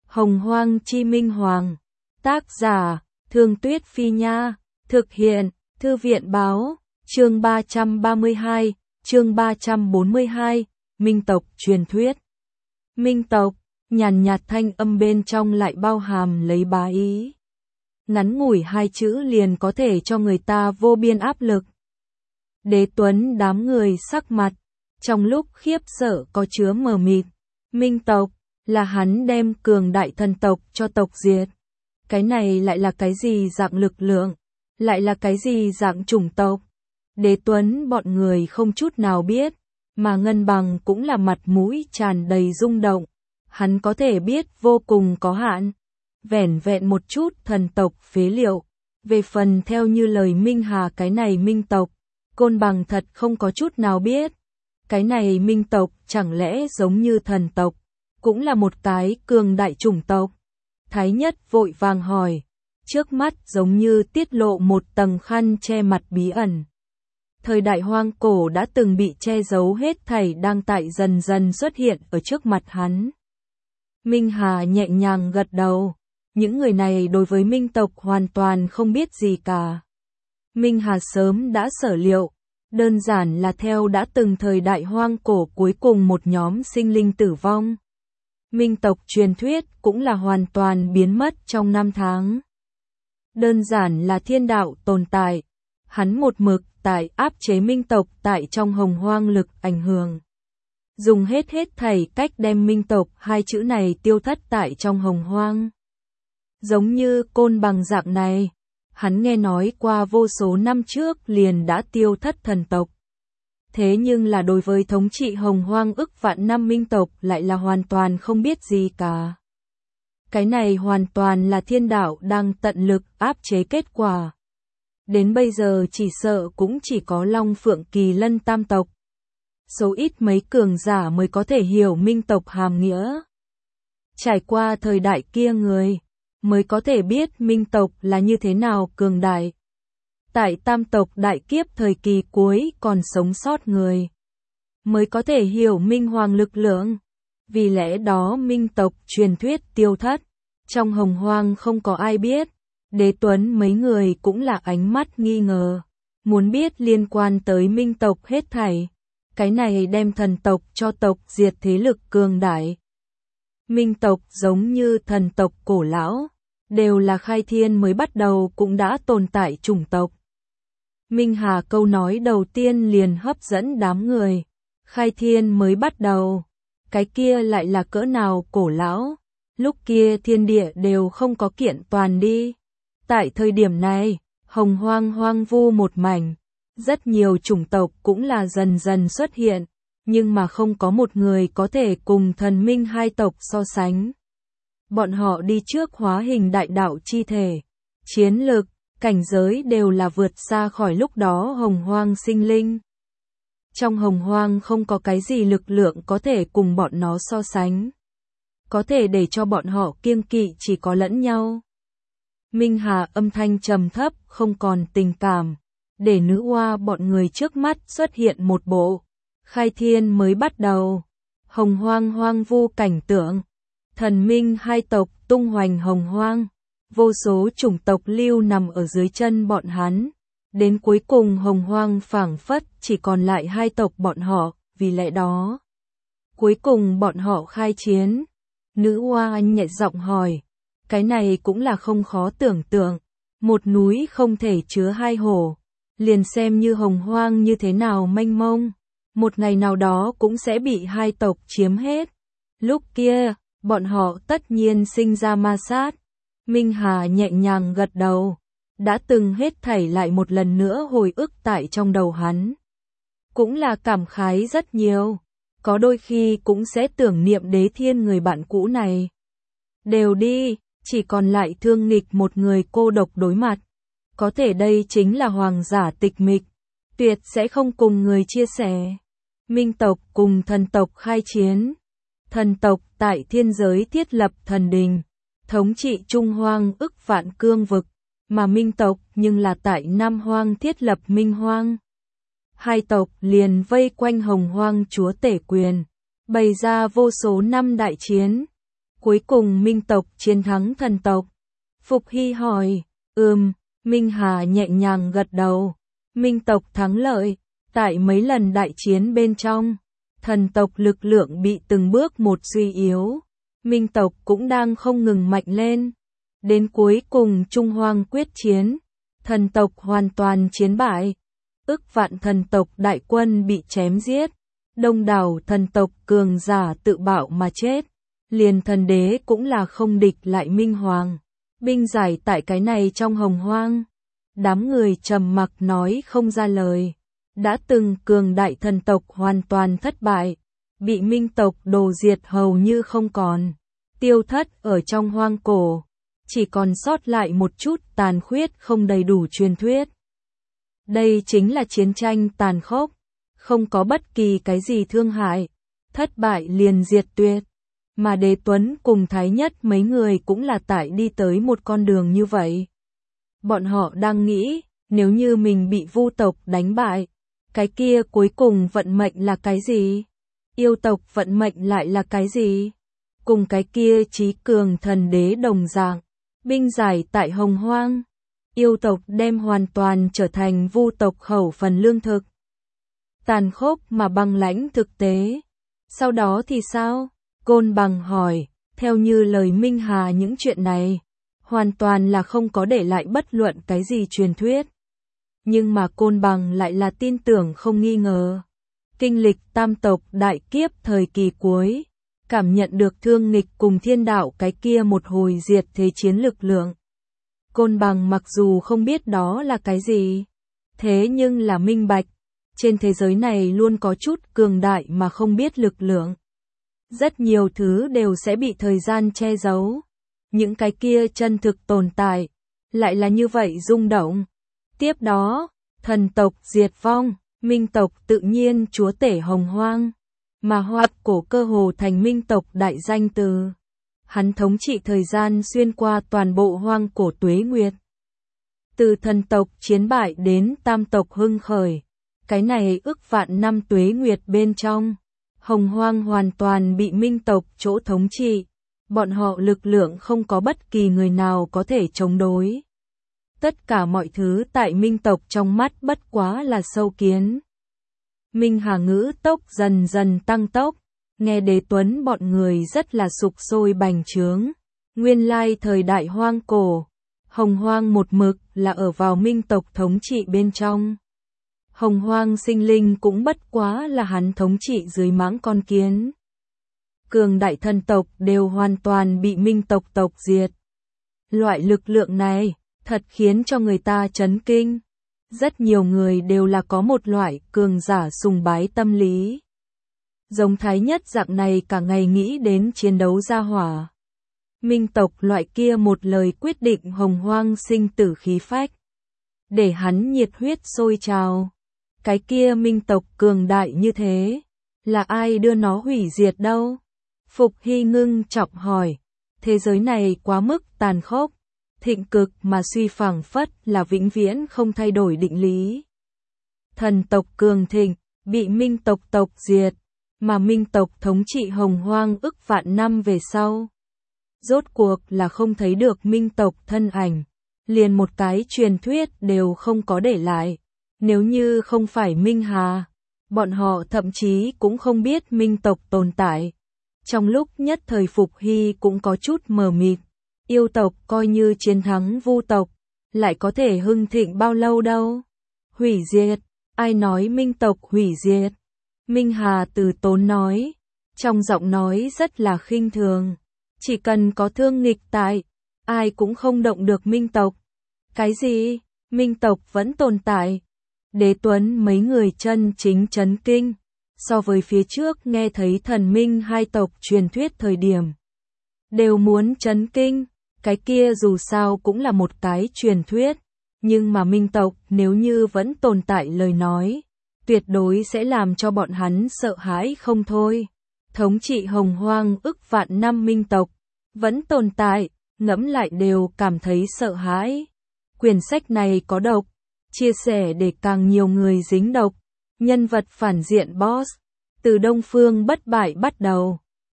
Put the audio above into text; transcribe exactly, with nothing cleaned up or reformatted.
Hồng Hoang Chi Minh Hoàng. Tác giả, Thương Tuyết Phi Nha. Thực hiện, Thư viện Báo. Chương ba trăm ba mươi hai, chương ba trăm bốn mươi hai, Minh tộc truyền thuyết. Minh tộc, nhàn nhạt thanh âm bên trong lại bao hàm lấy bá ý. Ngắn ngủi hai chữ liền có thể cho người ta vô biên áp lực. Đế Tuấn đám người sắc mặt, trong lúc khiếp sợ có chứa mờ mịt. Minh tộc, là hắn đem cường đại thần tộc cho tộc diệt. Cái này lại là cái gì dạng lực lượng, lại là cái gì dạng chủng tộc. Đế Tuấn bọn người không chút nào biết, mà Ngân Bằng cũng là mặt mũi tràn đầy rung động. Hắn có thể biết vô cùng có hạn, vẻn vẹn một chút thần tộc phế liệu. Về phần theo như lời Minh Hà cái này minh tộc, Côn Bằng thật không có chút nào biết. Cái này minh tộc chẳng lẽ giống như thần tộc, cũng là một cái cường đại chủng tộc. Thái Nhất vội vàng hỏi, trước mắt giống như tiết lộ một tầng khăn che mặt bí ẩn. Thời đại hoang cổ đã từng bị che giấu hết thảy đang tại dần dần xuất hiện ở trước mặt hắn. Minh Hà nhẹ nhàng gật đầu, những người này đối với minh tộc hoàn toàn không biết gì cả. Minh Hà sớm đã sở liệu, đơn giản là theo đã từng thời đại hoang cổ cuối cùng một nhóm sinh linh tử vong. Minh tộc truyền thuyết cũng là hoàn toàn biến mất trong năm tháng. Đơn giản là thiên đạo tồn tại, hắn một mực tại áp chế minh tộc tại trong hồng hoang lực ảnh hưởng. Dùng hết hết thảy cách đem minh tộc hai chữ này tiêu thất tại trong hồng hoang. Giống như Côn Bằng dạng này, hắn nghe nói qua vô số năm trước liền đã tiêu thất thần tộc. Thế nhưng là đối với thống trị hồng hoang ức vạn năm minh tộc lại là hoàn toàn không biết gì cả. Cái này hoàn toàn là thiên đạo đang tận lực áp chế kết quả. Đến bây giờ chỉ sợ cũng chỉ có Long Phượng Kỳ Lân tam tộc. Số ít mấy cường giả mới có thể hiểu minh tộc hàm nghĩa. Trải qua thời đại kia người, mới có thể biết minh tộc là như thế nào cường đại. Tại tam tộc đại kiếp thời kỳ cuối còn sống sót người, mới có thể hiểu minh hoàng lực lượng. Vì lẽ đó minh tộc truyền thuyết tiêu thất, trong hồng hoang không có ai biết. Đế Tuấn mấy người cũng là ánh mắt nghi ngờ, muốn biết liên quan tới minh tộc hết thảy. Cái này đem thần tộc cho tộc diệt thế lực cường đại. Minh tộc giống như thần tộc cổ lão, đều là khai thiên mới bắt đầu cũng đã tồn tại chủng tộc. Minh Hà câu nói đầu tiên liền hấp dẫn đám người. Khai thiên mới bắt đầu, cái kia lại là cỡ nào cổ lão, lúc kia thiên địa đều không có kiện toàn đi. Tại thời điểm này, hồng hoang hoang vu một mảnh, rất nhiều chủng tộc cũng là dần dần xuất hiện, nhưng mà không có một người có thể cùng thần minh hai tộc so sánh. Bọn họ đi trước hóa hình đại đạo chi thể, chiến lực, cảnh giới đều là vượt xa khỏi lúc đó hồng hoang sinh linh. Trong hồng hoang không có cái gì lực lượng có thể cùng bọn nó so sánh. Có thể để cho bọn họ kiêng kỵ chỉ có lẫn nhau. Minh Hà âm thanh trầm thấp không còn tình cảm, để nữ oa bọn người trước mắt xuất hiện một bộ. Khai thiên mới bắt đầu, hồng hoang hoang vu cảnh tượng. Thần minh hai tộc tung hoành hồng hoang, vô số chủng tộc lưu nằm ở dưới chân bọn hắn. Đến cuối cùng hồng hoang phảng phất chỉ còn lại hai tộc bọn họ, vì lẽ đó cuối cùng bọn họ khai chiến. Nữ oa nhẹ giọng hỏi, cái này cũng là không khó tưởng tượng, một núi không thể chứa hai hổ, liền xem như hồng hoang như thế nào mênh mông, một ngày nào đó cũng sẽ bị hai tộc chiếm hết. Lúc kia, bọn họ tất nhiên sinh ra ma sát. Minh Hà nhẹ nhàng gật đầu, đã từng hết thảy lại một lần nữa hồi ức tại trong đầu hắn. Cũng là cảm khái rất nhiều, có đôi khi cũng sẽ tưởng niệm Đế Thiên người bạn cũ này. Đều đi, chỉ còn lại Thương Nghịch một người cô độc đối mặt. Có thể đây chính là hoàng giả tịch mịch, tuyệt sẽ không cùng người chia sẻ. Minh tộc cùng thần tộc khai chiến. Thần tộc tại thiên giới thiết lập thần đình, thống trị Trung Hoang ức vạn cương vực, mà minh tộc nhưng là tại Nam Hoang thiết lập Minh Hoang. Hai tộc liền vây quanh hồng hoang chúa tể quyền, bày ra vô số năm đại chiến. cuối cùng Minh tộc chiến thắng thần tộc. Phục Hy hỏi, ừm, Minh Hà nhẹ nhàng gật đầu. Minh tộc thắng lợi, tại mấy lần đại chiến bên trong, thần tộc lực lượng bị từng bước một suy yếu. Minh tộc cũng đang không ngừng mạnh lên. Đến cuối cùng Trung Hoang quyết chiến, thần tộc hoàn toàn chiến bại. Ức vạn thần tộc đại quân bị chém giết, đông đảo thần tộc cường giả tự bạo mà chết. Liền thần đế cũng là không địch lại Minh Hoàng. Binh giải tại cái này trong hồng hoang. Đám người trầm mặc nói không ra lời. Đã từng cường đại thần tộc hoàn toàn thất bại, bị Minh tộc đồ diệt hầu như không còn, tiêu thất ở trong hoang cổ, chỉ còn sót lại một chút tàn khuyết không đầy đủ truyền thuyết. Đây chính là chiến tranh tàn khốc, không có bất kỳ cái gì thương hại, thất bại liền diệt tuyệt. Mà Đế Tuấn cùng Thái Nhất mấy người cũng là tại đi tới một con đường như vậy. Bọn họ đang nghĩ, nếu như mình bị Vu tộc đánh bại, cái kia cuối cùng vận mệnh là cái gì? Yêu tộc vận mệnh lại là cái gì? Cùng cái kia trí cường thần đế đồng dạng, binh giải tại hồng hoang. Yêu tộc đem hoàn toàn trở thành Vu tộc khẩu phần lương thực. Tàn khốc mà băng lãnh thực tế. Sau đó thì sao? Côn Bằng hỏi, theo như lời Minh Hà những chuyện này, hoàn toàn là không có để lại bất luận cái gì truyền thuyết. Nhưng mà Côn Bằng lại là tin tưởng không nghi ngờ. Kinh lịch tam tộc đại kiếp thời kỳ cuối, cảm nhận được thương nghịch cùng thiên đạo cái kia một hồi diệt thế chiến lực lượng. Côn Bằng mặc dù không biết đó là cái gì, thế nhưng là minh bạch, trên thế giới này luôn có chút cường đại mà không biết lực lượng. Rất nhiều thứ đều sẽ bị thời gian che giấu. Những cái kia chân thực tồn tại, lại là như vậy rung động. Tiếp đó, thần tộc diệt vong, Minh tộc tự nhiên chúa tể hồng hoang, mà Hoạt Cổ cơ hồ thành Minh tộc đại danh từ. Hắn thống trị thời gian xuyên qua toàn bộ hoang cổ tuế nguyệt. Từ thần tộc chiến bại đến tam tộc hưng khởi, cái này ức vạn năm tuế nguyệt bên trong, hồng hoang hoàn toàn bị Minh tộc chỗ thống trị, bọn họ lực lượng không có bất kỳ người nào có thể chống đối. Tất cả mọi thứ tại Minh tộc trong mắt bất quá là sâu kiến. Minh Hà ngữ tốc dần dần tăng tốc, nghe Đế Tuấn bọn người rất là sục sôi bành trướng. Nguyên lai thời đại hoang cổ, hồng hoang một mực là ở vào Minh tộc thống trị bên trong. Hồng hoang sinh linh cũng bất quá là hắn thống trị dưới mãng con kiến. Cường đại thần tộc đều hoàn toàn bị Minh tộc tộc diệt. Loại lực lượng này thật khiến cho người ta chấn kinh. Rất nhiều người đều là có một loại cường giả sùng bái tâm lý. Giống Thái Nhất dạng này cả ngày nghĩ đến chiến đấu ra hỏa. Minh tộc loại kia một lời quyết định hồng hoang sinh tử khí phách. Để hắn nhiệt huyết sôi trào. Cái kia Minh tộc cường đại như thế, là ai đưa nó hủy diệt đâu? Phục Hy ngưng trọng hỏi, thế giới này quá mức tàn khốc, thịnh cực mà suy phảng phất là vĩnh viễn không thay đổi định lý. Thần tộc cường thịnh, bị Minh tộc tộc diệt, mà Minh tộc thống trị hồng hoang ức vạn năm về sau. Rốt cuộc là không thấy được Minh tộc thân ảnh, liền một cái truyền thuyết đều không có để lại. Nếu như không phải Minh Hà, bọn họ thậm chí cũng không biết Minh tộc tồn tại. Trong lúc nhất thời Phục Hy cũng có chút mờ mịt, yêu tộc coi như chiến thắng Vu tộc, lại có thể hưng thịnh bao lâu đâu? Hủy diệt, ai nói Minh tộc hủy diệt? Minh Hà từ tốn nói, trong giọng nói rất là khinh thường, chỉ cần có thương nghịch tại, ai cũng không động được Minh tộc. Cái gì? Minh tộc vẫn tồn tại? Đế Tuấn mấy người chân chính chấn kinh, so với phía trước nghe thấy thần minh hai tộc truyền thuyết thời điểm. Đều muốn chấn kinh, cái kia dù sao cũng là một cái truyền thuyết, nhưng mà Minh tộc nếu như vẫn tồn tại lời nói, tuyệt đối sẽ làm cho bọn hắn sợ hãi không thôi. Thống trị hồng hoang ức vạn năm Minh tộc, vẫn tồn tại, ngẫm lại đều cảm thấy sợ hãi. Quyển sách này có độc. Chia sẻ để càng nhiều người dính độc. Nhân vật phản diện boss. Từ Đông Phương bất bại bắt đầu.